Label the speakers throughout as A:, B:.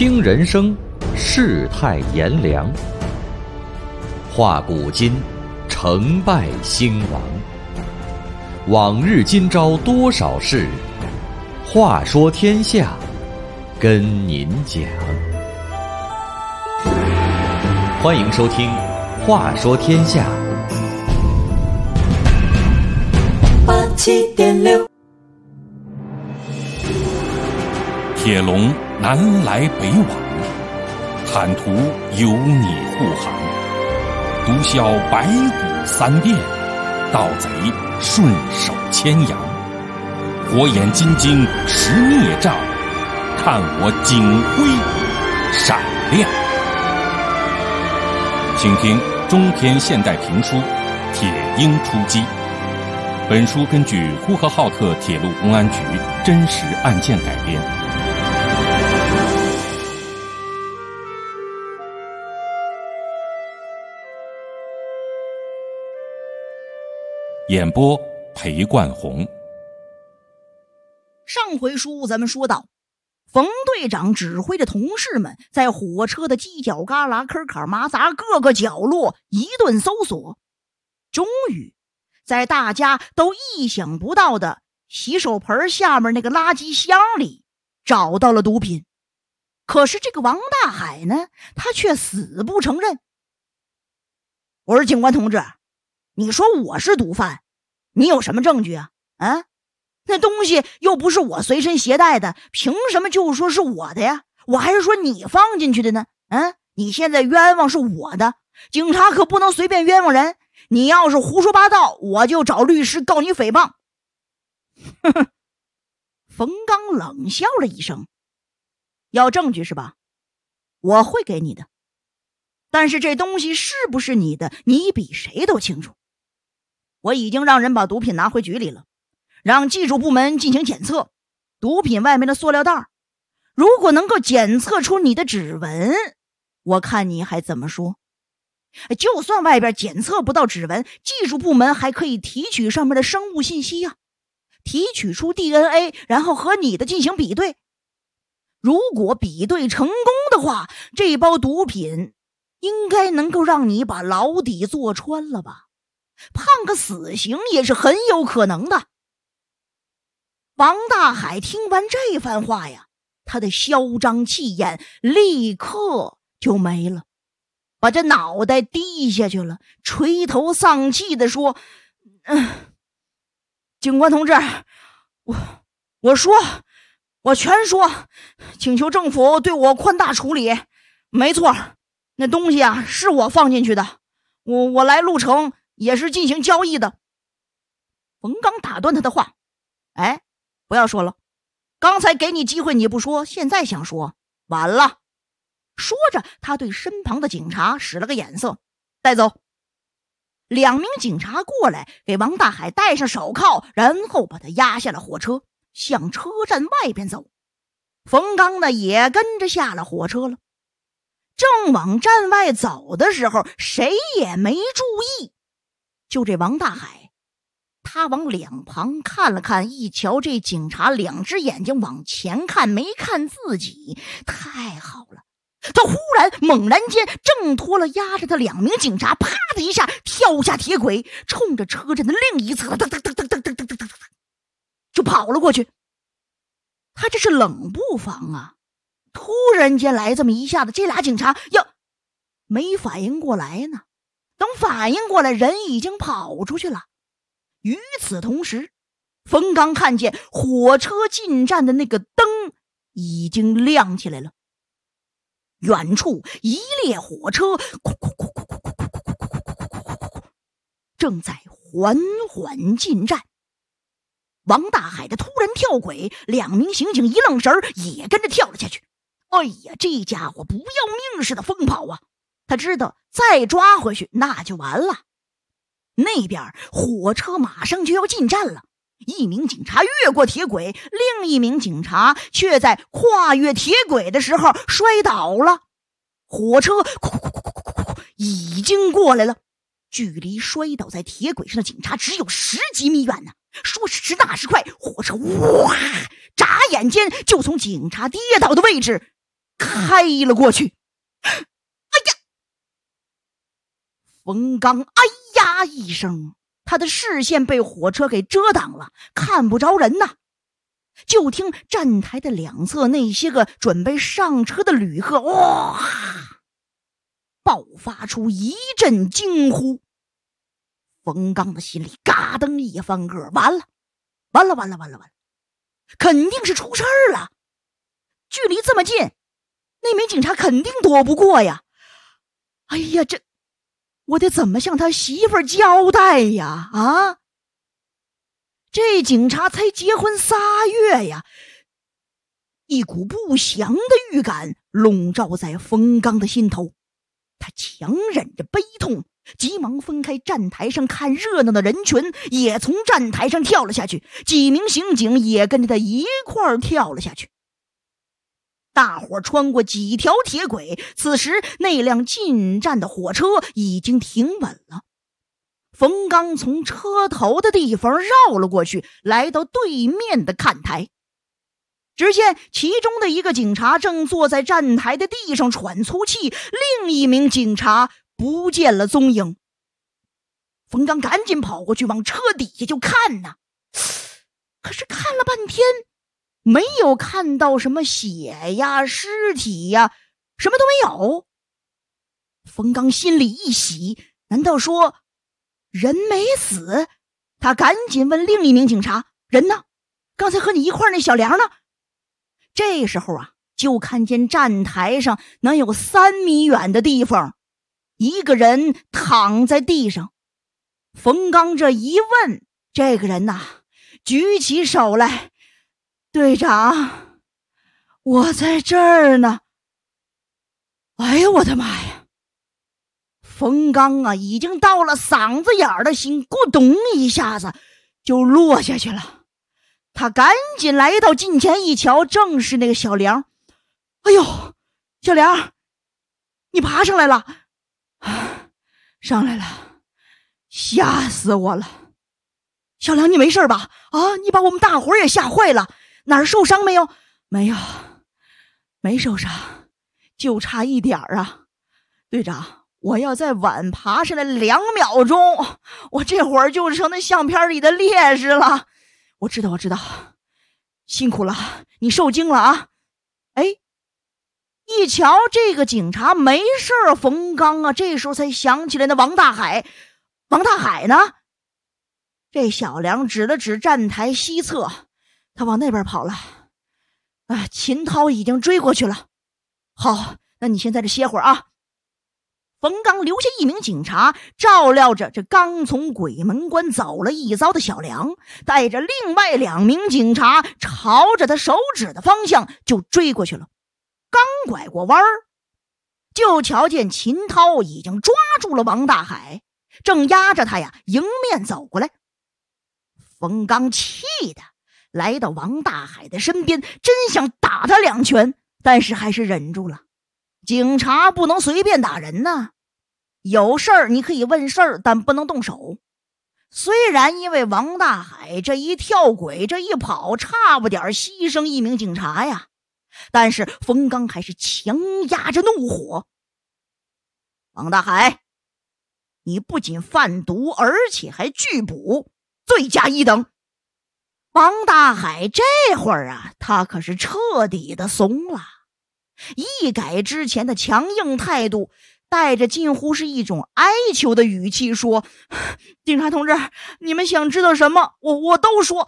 A: 听人生，世态炎凉，话古今，成败兴亡。往日今朝多少事，话说天下，跟您讲。欢迎收听《话说天下》。
B: 87.6，
C: 铁笼南来北往，坦途有你护航。毒枭白骨三变，盗贼顺手牵羊。火眼金睛识孽障，看我警徽闪亮。请听中篇现代评书《铁鹰出击》。本书根据呼和浩特铁路公安局真实案件改编。演播裴冠红。
D: 上回书咱们说到，冯队长指挥着同事们在火车的犄角旮旯、坑坎马杂各个角落一顿搜索，终于在大家都意想不到的洗手盆下面那个垃圾箱里找到了毒品。可是这个王大海呢，他却死不承认。我说警官同志，你说我是毒贩，你有什么证据啊？那东西又不是我随身携带的，凭什么就说是我的呀？我还是说你放进去的呢？你现在冤枉是我的，警察可不能随便冤枉人。你要是胡说八道，我就找律师告你诽谤。呵呵，冯刚冷笑了一声，要证据是吧？我会给你的，但是这东西是不是你的，你比谁都清楚。我已经让人把毒品拿回局里了，让技术部门进行检测，毒品外面的塑料袋，如果能够检测出你的指纹，我看你还怎么说。就算外边检测不到指纹，技术部门还可以提取上面的生物信息啊，提取出 DNA， 然后和你的进行比对。如果比对成功的话，这包毒品应该能够让你把牢底坐穿了吧，判个死刑也是很有可能的。王大海听完这番话呀，他的嚣张气焰立刻就没了，把这脑袋低下去了，垂头丧气地说：警官同志，我全说，请求政府对我宽大处理。没错，那东西啊是我放进去的，我来路程也是进行交易的。冯刚打断他的话：不要说了，刚才给你机会你不说，现在想说晚了。说着他对身旁的警察使了个眼色，带走。2名警察过来给王大海戴上手铐，然后把他押下了火车，向车站外边走。冯刚呢也跟着下了火车了。正往站外走的时候，谁也没注意，就这王大海，他往两旁看了看，一瞧这警察2只眼睛往前看，没看自己，太好了。他忽然猛然间挣脱了压着他2名警察，啪的一下跳下铁轨，冲着车站的另一侧就跑了过去。他这是冷不防啊，突然间来这么一下子，这俩警察没反应过来呢，等反应过来，人已经跑出去了。与此同时，冯刚看见火车进站的那个灯已经亮起来了，远处一列火车正在缓缓进站。王大海的突然跳轨，2名刑警一愣神也跟着跳了下去。这家伙不要命似的疯跑啊，他知道再抓回去那就完了。那边火车马上就要进站了，1名警察越过铁轨，另1名警察却在跨越铁轨的时候摔倒了。火车已经过来了，距离摔倒在铁轨上的警察只有10几米远呢。说时迟那时快，火车哇，眨眼间就从警察跌倒的位置开了过去。哎呀！冯刚哎呀一声，他的视线被火车给遮挡了，看不着人呐。就听站台的两侧那些个准备上车的旅客，哇，爆发出一阵惊呼。冯刚的心里嘎噔一翻个，完了，肯定是出事儿了。距离这么近，那名警察肯定躲不过呀。哎呀，我得怎么向他媳妇儿交代呀？啊！这警察才结婚3月呀！一股不祥的预感笼罩在冯刚的心头，他强忍着悲痛，急忙分开站台上看热闹的人群，也从站台上跳了下去。几名刑警也跟着他一块儿跳了下去。大伙穿过几条铁轨，此时那辆进站的火车已经停稳了。冯刚从车头的地方绕了过去，来到对面的看台。只见其中的一个警察正坐在站台的地上喘粗气，另一名警察不见了踪影。冯刚赶紧跑过去往车底下就看呐，可是看了半天没有看到什么血呀、尸体呀，什么都没有。冯刚心里一喜，难道说人没死？他赶紧问另一名警察，人呢？刚才和你一块儿那小梁呢？这时候啊，就看见站台上能有3米远的地方，一个人躺在地上。冯刚这一问，这个人呐，举起手来，队长，我在这儿呢。哎呦我的妈呀！冯刚啊，已经到了嗓子眼儿的心咕咚一下子就落下去了。他赶紧来到近前一瞧，正是那个小梁。哎呦，小梁，你爬上来了？上来了，吓死我了。小梁，你没事吧？啊，你把我们大伙儿也吓坏了。哪儿受伤没有？没有，没受伤，就差一点啊。队长，我要再晚爬上来2秒钟，我这会儿就成那相片里的烈士了。我知道，辛苦了，你受惊了啊。哎，一瞧这个警察没事儿，冯刚啊这时候才想起来那王大海呢？这小梁指了指站台西侧，他往那边跑了。秦涛已经追过去了。好，那你先在这歇会儿啊。冯刚留下一名警察照料着这刚从鬼门关走了一遭的小梁，带着另外2名警察朝着他手指的方向就追过去了。刚拐过弯儿，就瞧见秦涛已经抓住了王大海，正压着他呀迎面走过来。冯刚气的来到王大海的身边，真想打他2拳，但是还是忍住了。警察不能随便打人呢，有事儿你可以问事儿，但不能动手。虽然因为王大海这一跳轨这一跑，差不点牺牲1名警察呀，但是冯刚还是强压着怒火。王大海，你不仅贩毒，而且还拒捕，罪加1等。王大海这会儿啊，他可是彻底的怂了，一改之前的强硬态度，带着近乎是一种哀求的语气说，警察同志，你们想知道什么，我都说。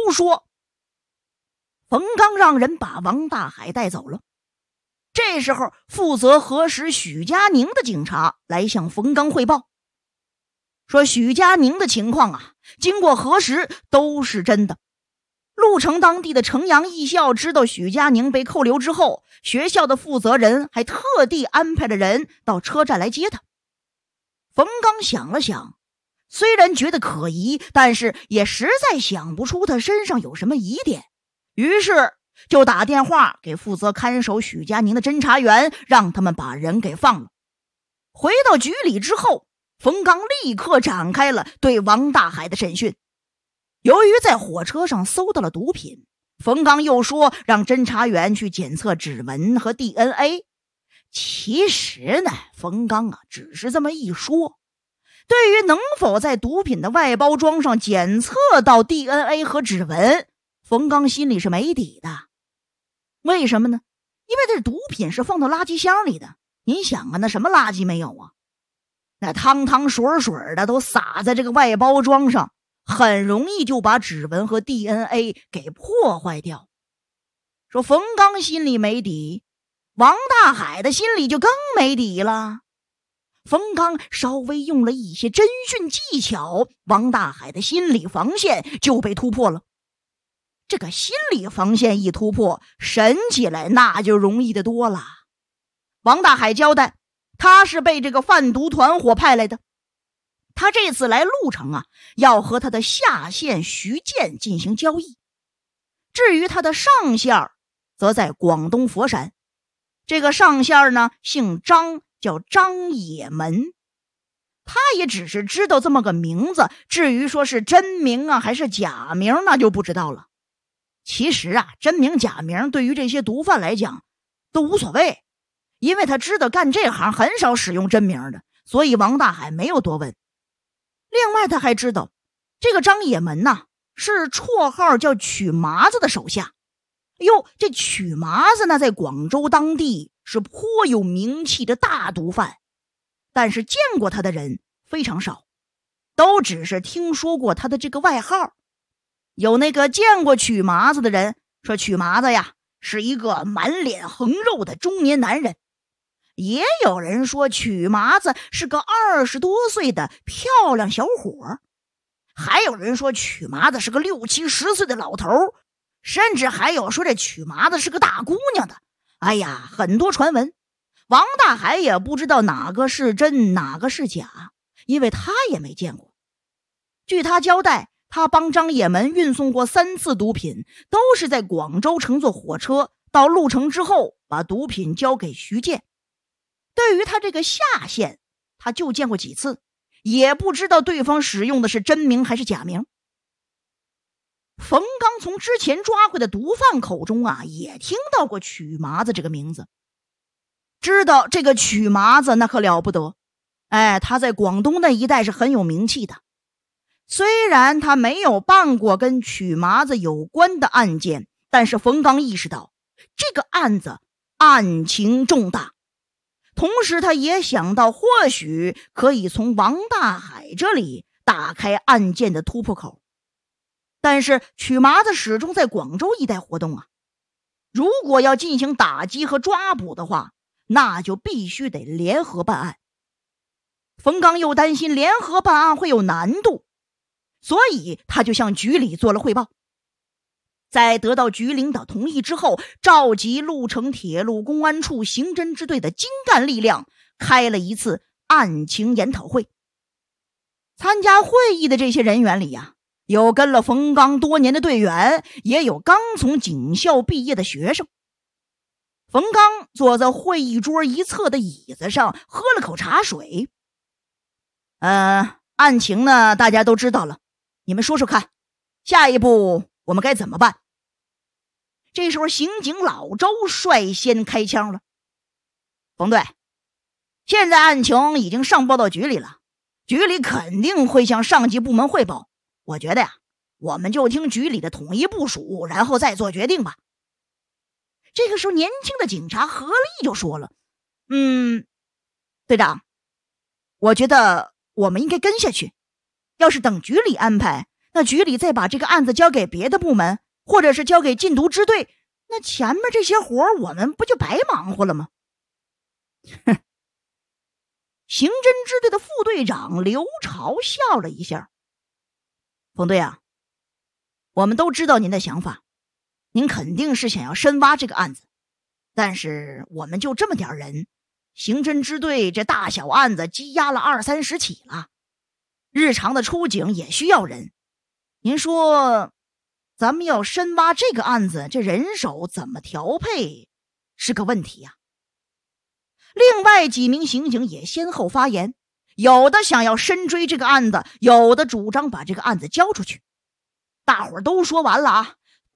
D: 冯刚让人把王大海带走了。这时候负责核实许佳宁的警察来向冯刚汇报，说许佳宁的情况啊，经过核实都是真的。鹿城当地的城阳艺校知道许佳宁被扣留之后，学校的负责人还特地安排了人到车站来接他。冯刚想了想，虽然觉得可疑，但是也实在想不出他身上有什么疑点，于是就打电话给负责看守许佳宁的侦查员，让他们把人给放了。回到局里之后，冯刚立刻展开了对王大海的审讯。由于在火车上搜到了毒品， 冯刚又说让侦查员去检测指纹和 DNA。 其实呢，冯刚只是这么一说，对于能否在毒品的外包装上检测到 DNA 和指纹，冯刚心里是没底的。为什么呢？因为这毒品是放到垃圾箱里的，您想啊，那什么垃圾没有啊？那汤汤水水的都撒在这个外包装上，很容易就把指纹和 DNA 给破坏掉。说冯刚心里没底，王大海的心里就更没底了。冯刚稍微用了一些侦讯技巧，王大海的心理防线就被突破了。这个心理防线一突破，审起来那就容易得多了。王大海交代，他是被这个贩毒团伙派来的，他这次来鹿城啊，要和他的下线徐建进行交易。至于他的上线则在广东佛山，这个上线呢姓张，叫张也门。他也只是知道这么个名字，至于说是真名啊还是假名，那就不知道了。其实啊，真名假名对于这些毒贩来讲都无所谓，因为他知道干这行很少使用真名的，所以王大海没有多问。另外他还知道这个张也门呐，是绰号叫曲麻子的手下。哟，这曲麻子呢，在广州当地是颇有名气的大毒贩，但是见过他的人非常少，都只是听说过他的这个外号。有那个见过曲麻子的人说，曲麻子呀是一个满脸横肉的中年男人，也有人说曲麻子是个20多岁的漂亮小伙，还有人说曲麻子是个60、70岁的老头，甚至还有说这曲麻子是个大姑娘的。哎呀，很多传闻，王大海也不知道哪个是真哪个是假，因为他也没见过。据他交代，他帮张也门运送过3次毒品，都是在广州乘坐火车到鹿城之后把毒品交给徐建。对于他这个下线，他就见过几次，也不知道对方使用的是真名还是假名。冯刚从之前抓回的毒贩口中啊，也听到过曲麻子这个名字，知道这个曲麻子那可了不得，他在广东那一带是很有名气的。虽然他没有办过跟曲麻子有关的案件，但是冯刚意识到这个案子案情重大，同时他也想到或许可以从王大海这里打开案件的突破口。但是曲麻子始终在广州一带活动啊，如果要进行打击和抓捕的话，那就必须得联合办案。冯刚又担心联合办案会有难度，所以他就向局里做了汇报。在得到局领导同意之后，召集鹿城铁路公安处刑侦支队的精干力量，开了一次案情研讨会。参加会议的这些人员里呀，有跟了冯刚多年的队员，也有刚从警校毕业的学生。冯刚坐在会议桌一侧的椅子上，喝了口茶水。案情呢大家都知道了，你们说说看，下一步我们该怎么办？这时候刑警老周率先开枪了。冯队，现在案情已经上报到局里了，局里肯定会向上级部门汇报，我觉得呀，我们就听局里的统一部署，然后再做决定吧。这个时候年轻的警察何力就说了，队长，我觉得我们应该跟下去，要是等局里安排，那局里再把这个案子交给别的部门，或者是交给禁毒支队，那前面这些活我们不就白忙活了吗？刑侦支队的副队长刘朝笑了一下。冯队啊，我们都知道您的想法，您肯定是想要深挖这个案子，但是我们就这么点人，刑侦支队这大小案子积压了20-30起了，日常的出警也需要人。您说咱们要深挖这个案子，这人手怎么调配是个问题呀。另外几名刑警也先后发言，有的想要深追这个案子，有的主张把这个案子交出去。大伙儿都说完了啊，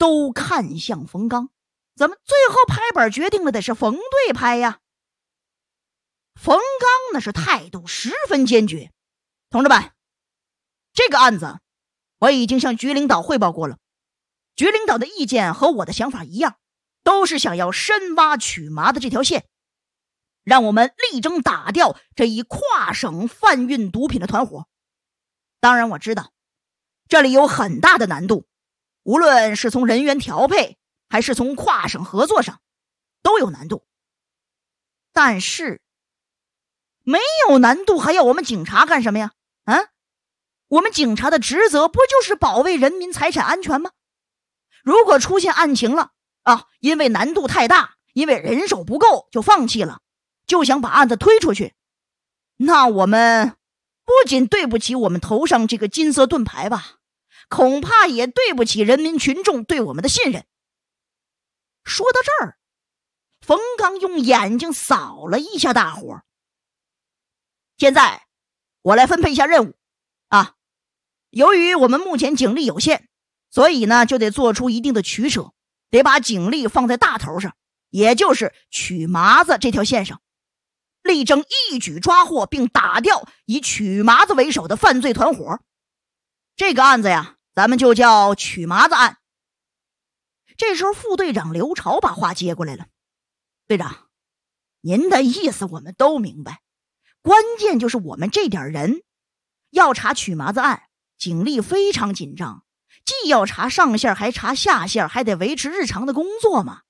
D: 都看向冯刚。怎么最后拍板决定了得是冯队拍呀？冯刚那是态度十分坚决。同志们，这个案子我已经向局领导汇报过了，局领导的意见和我的想法一样，都是想要深挖曲麻的这条线，让我们力争打掉这一跨省贩运毒品的团伙。当然我知道这里有很大的难度，无论是从人员调配还是从跨省合作上都有难度，但是没有难度还要我们警察干什么呀？我们警察的职责不就是保卫人民财产安全吗？如果出现案情了因为难度太大，因为人手不够就放弃了，就想把案子推出去，那我们不仅对不起我们头上这个金色盾牌吧，恐怕也对不起人民群众对我们的信任。说到这儿，冯刚用眼睛扫了一下大伙。现在我来分配一下任务由于我们目前警力有限，所以呢就得做出一定的取舍，得把警力放在大头上，也就是曲麻子这条线上，力争一举抓获并打掉以曲麻子为首的犯罪团伙。这个案子呀，咱们就叫曲麻子案。这时候副队长刘朝把话接过来了。队长，您的意思我们都明白，关键就是我们这点人要查曲麻子案，警力非常紧张，既要查上线还查下线，还得维持日常的工作嘛。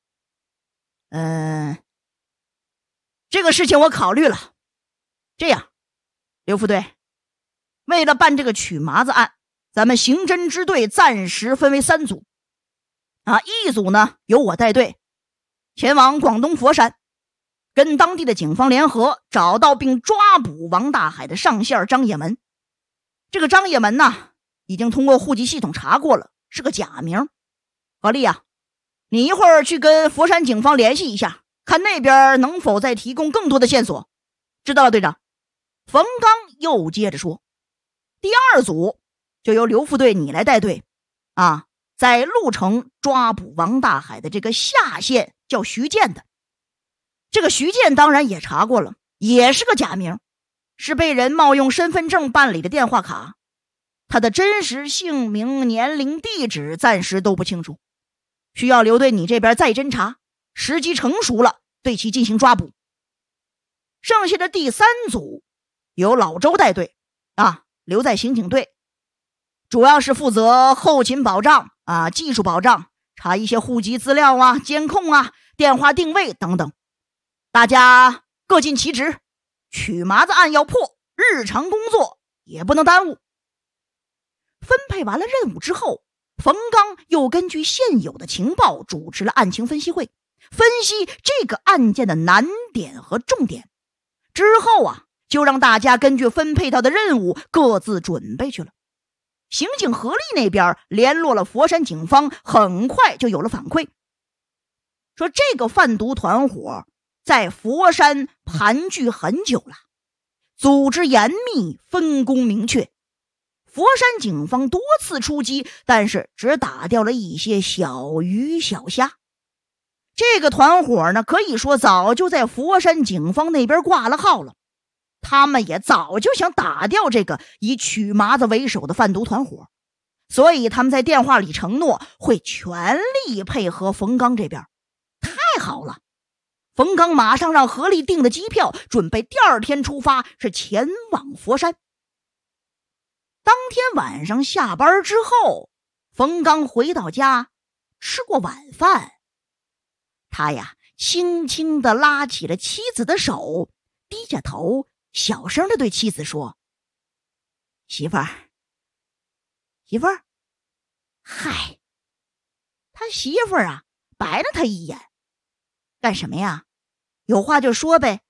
D: 这个事情我考虑了。这样，刘副队，为了办这个曲麻子案，咱们刑侦支队暂时分为3组一组呢由我带队，前往广东佛山，跟当地的警方联合，找到并抓捕王大海的上线张也门。这个张也门呢，已经通过户籍系统查过了，是个假名。何丽你一会儿去跟佛山警方联系一下，看那边能否再提供更多的线索。知道了，队长。冯刚又接着说，第2组就由刘副队你来带队在鹿城抓捕王大海的这个下线叫徐建的。这个徐建当然也查过了，也是个假名，是被人冒用身份证办理的电话卡，他的真实姓名、年龄、地址暂时都不清楚，需要刘队你这边再侦查，时机成熟了对其进行抓捕。剩下的第3组由老周带队留在刑警队，主要是负责后勤保障技术保障，查一些户籍资料监控电话定位等等。大家各尽其职，曲麻子案要破，日常工作也不能耽误。分配完了任务之后，冯刚又根据现有的情报主持了案情分析会，分析这个案件的难点和重点。之后就让大家根据分配到的任务各自准备去了。刑警何力那边联络了佛山警方，很快就有了反馈，说这个贩毒团伙在佛山盘踞很久了，组织严密，分工明确。佛山警方多次出击，但是只打掉了一些小鱼小虾。这个团伙呢，可以说早就在佛山警方那边挂了号了，他们也早就想打掉这个以曲麻子为首的贩毒团伙，所以他们在电话里承诺会全力配合冯刚这边。太好了，冯刚马上让何力订的机票，准备第2天出发，是前往佛山。当天晚上下班之后，冯刚回到家吃过晚饭，他轻轻地拉起了妻子的手，低下头小声地对妻子说，媳妇儿。嗨，他媳妇儿白了他一眼，干什么呀？有话就说呗。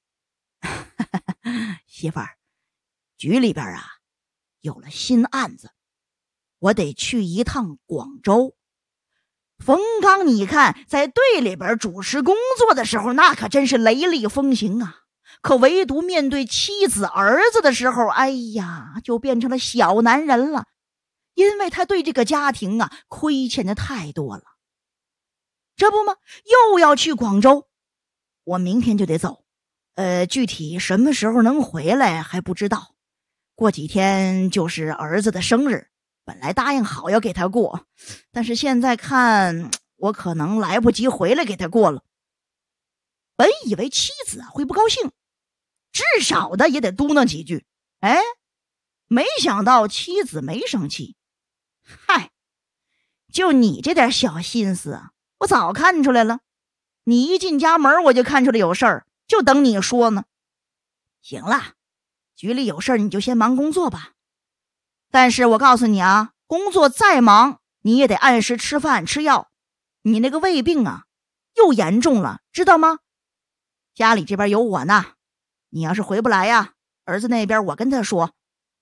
D: 媳妇儿，局里边有了新案子，我得去一趟广州。冯刚你看在队里边主持工作的时候，那可真是雷厉风行可唯独面对妻子儿子的时候，就变成了小男人了。因为他对这个家庭亏欠的太多了， 这不吗？又要去广州，我明天就得走。具体什么时候能回来还不知道。过几天就是儿子的生日，本来答应好要给他过，但是现在看我可能来不及回来给他过了。本以为妻子会不高兴，至少的也得嘟囔几句，没想到妻子没生气。嗨，就你这点小心思啊，我早看出来了。你一进家门我就看出来有事儿，就等你说呢。行了，局里有事儿你就先忙工作吧。但是我告诉你啊，工作再忙你也得按时吃饭吃药。你那个胃病啊又严重了，知道吗？家里这边有我呢，你要是回不来呀，儿子那边我跟他说。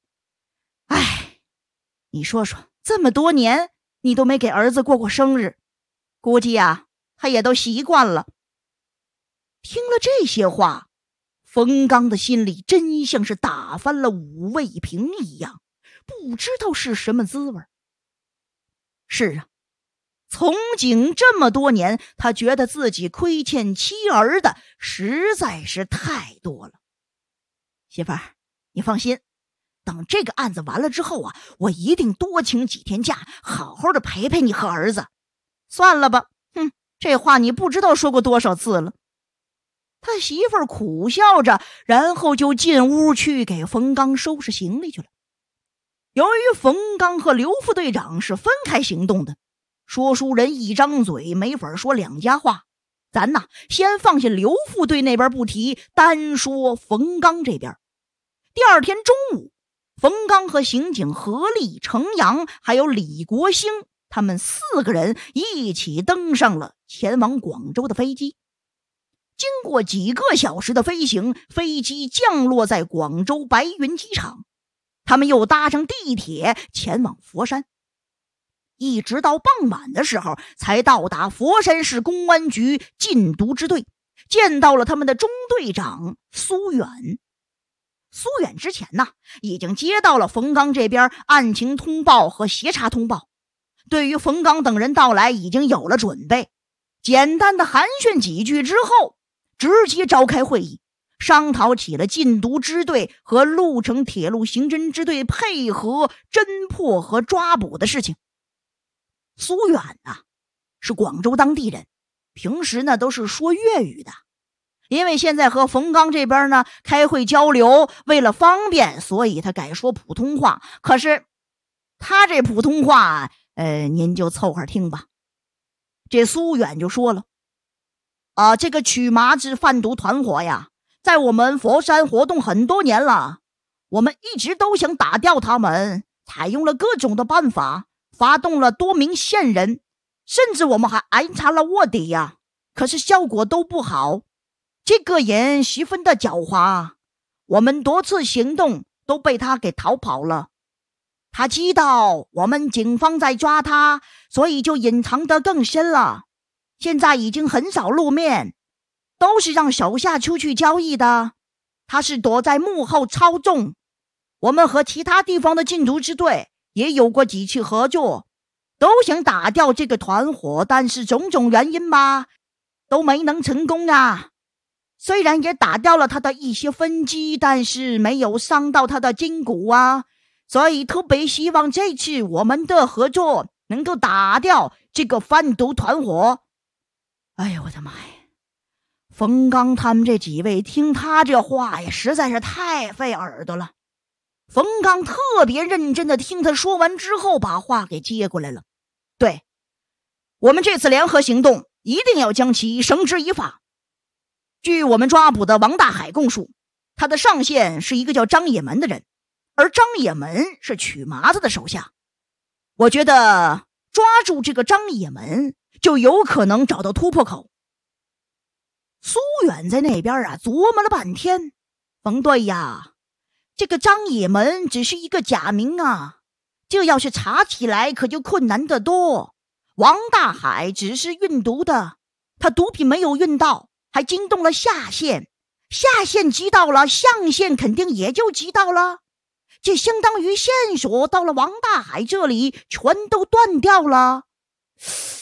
D: 你说说，这么多年你都没给儿子过过生日，估计啊他也都习惯了。听了这些话，冯刚的心里真像是打翻了五味瓶一样，不知道是什么滋味。是啊，从警这么多年，他觉得自己亏欠妻儿的实在是太多了。媳妇儿，你放心，等这个案子完了之后啊，我一定多请几天假，好好的陪陪你和儿子。算了吧，这话你不知道说过多少次了。他媳妇儿苦笑着，然后就进屋去给冯刚收拾行李去了。由于冯刚和刘副队长是分开行动的，说书人一张嘴没法说两家话，咱先放下刘副队那边不提，单说冯刚这边。第二天中午，冯刚和刑警何立、程阳还有李国兴他们4个人一起登上了前往广州的飞机。经过几个小时的飞行，飞机降落在广州白云机场，他们又搭上地铁前往佛山，一直到傍晚的时候才到达佛山市公安局禁毒支队，见到了他们的中队长苏远。苏远之前已经接到了冯刚这边案情通报和协查通报，对于冯刚等人到来已经有了准备，简单的寒暄几句之后，直接召开会议，商讨起了禁毒支队和鹿城铁路刑侦支队配合侦破和抓捕的事情。苏远是广州当地人，平时都是说粤语的。因为现在和冯刚这边开会交流，为了方便，所以他改说普通话。可是他这普通话您就凑合听吧。这苏远就说了，这个曲麻子贩毒团伙呀，在我们佛山活动很多年了，我们一直都想打掉他们，采用了各种的办法，发动了多名线人，甚至我们还挨查了卧底呀，可是效果都不好。这个人十分的狡猾，我们多次行动都被他给逃跑了。他知道我们警方在抓他，所以就隐藏得更深了，现在已经很少露面，都是让手下出去交易的，他是躲在幕后操纵。我们和其他地方的禁毒支队也有过几次合作，都想打掉这个团伙，但是种种原因都没能成功啊。虽然也打掉了他的一些分支，但是没有伤到他的筋骨所以特别希望这次我们的合作能够打掉这个贩毒团伙。哎呀，我的妈呀！冯刚他们这几位听他这话呀，实在是太费耳朵了。冯刚特别认真的听他说完之后，把话给接过来了。对，我们这次联合行动一定要将其绳之以法。据我们抓捕的王大海供述，他的上线是一个叫张野门的人，而张野门是曲麻子的手下。我觉得抓住这个张野门就有可能找到突破口。苏远在那边琢磨了半天，冯队呀，这个张野门只是一个假名这要是查起来可就困难得多。王大海只是运毒的，他毒品没有运到，还惊动了下线，下线知道了，上线肯定也就知道了，这相当于线索到了王大海这里全都断掉了。冯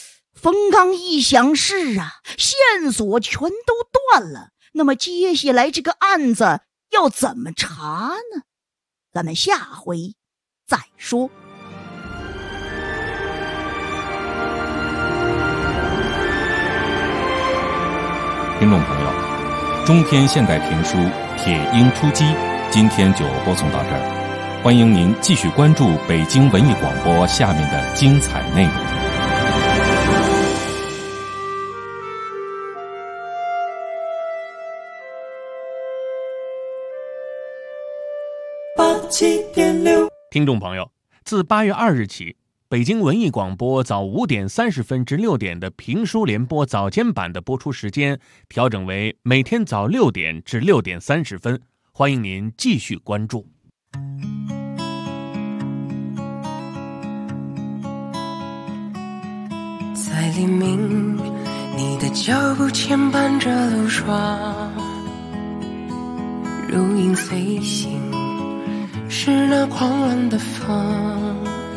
D: 冯刚一想，是啊，线索全都断了，那么接下来这个案子要怎么查呢？咱们下回再说。
C: 听众朋友，中篇现代评书《铁鹰出击》今天就播送到这儿，欢迎您继续关注北京文艺广播下面的精彩内容。
B: 听众朋友，自8月2日起，北京文艺广播早5点30分至6点的评书联播早间版的播出时间调整为每天早6点至6点30分，欢迎您继续关注。
E: 在黎明，你的脚步牵绊着路霜，如影随形，是那狂乱的风，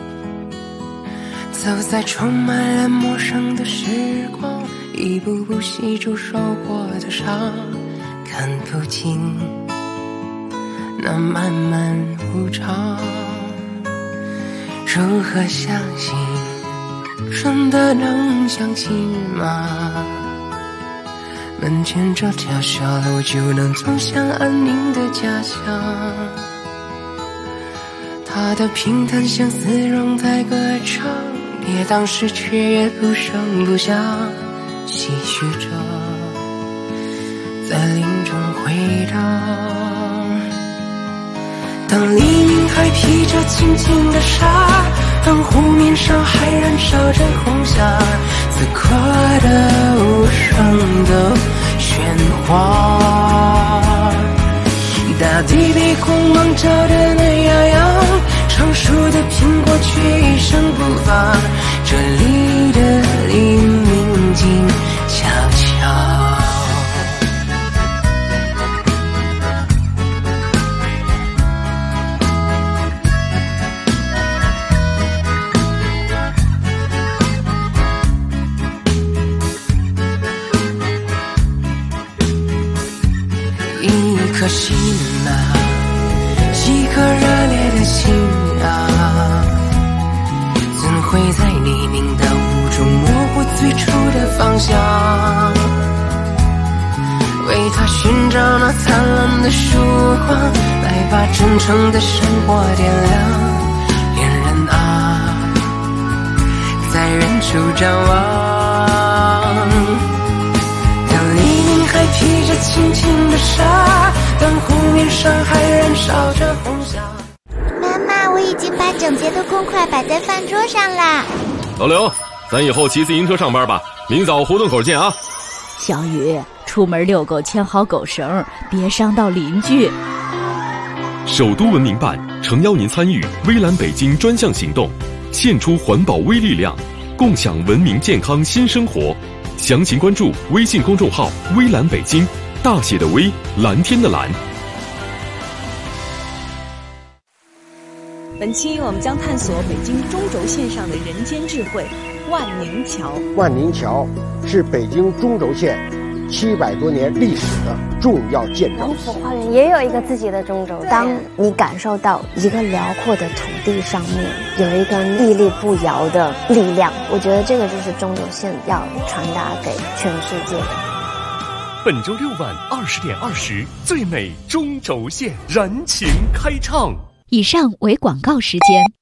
E: 走在充满了陌生的时光，一步步细数受过的伤，看不尽那漫漫无常。如何相信，真的能相信吗？门前这条小路就能走向安宁的家乡，它的平淡像丝绒在歌唱，也当时却也不声不响，唏嘘着在林中回荡。当黎明还披着轻轻的纱，当湖面上还燃烧着红霞，此刻的无声的喧哗，大地被光芒照得暖洋洋，成熟的苹果却一声不发，这里的黎明静悄悄。一颗心啊，一颗热烈的心啊，怎会在黎明的雾中模糊最初的方向？为他寻找那灿烂的曙光，来把真诚的生活点亮。恋人啊，在远处张望，当黎明还披着轻轻的纱，当湖面上还燃烧着红霞。
F: 妈妈，我已经把整洁的公筷摆在饭桌上啦。
G: 老刘，咱以后骑自行车上班吧，明早胡同口见啊。
H: 小雨，出门遛狗牵好狗绳，别伤到邻居。
G: 首都文明办诚邀您参与微蓝北京专项行动，献出环保微力量，共享文明健康新生活。详情关注微信公众号微蓝北京，大写的微，蓝天的蓝。
I: 本期我们将探索北京中轴线上的人间智慧——万宁桥。
J: 万宁桥是北京中轴线700多年历史的重要建筑。
K: 王府花园也有一个自己的中轴线。当你感受到一个辽阔的土地上面有一个屹立不摇的力量，我觉得这个就是中轴线要传达给全世界的。
L: 本周6晚20点20，最美中轴线燃情开唱。
H: 以上为广告时间。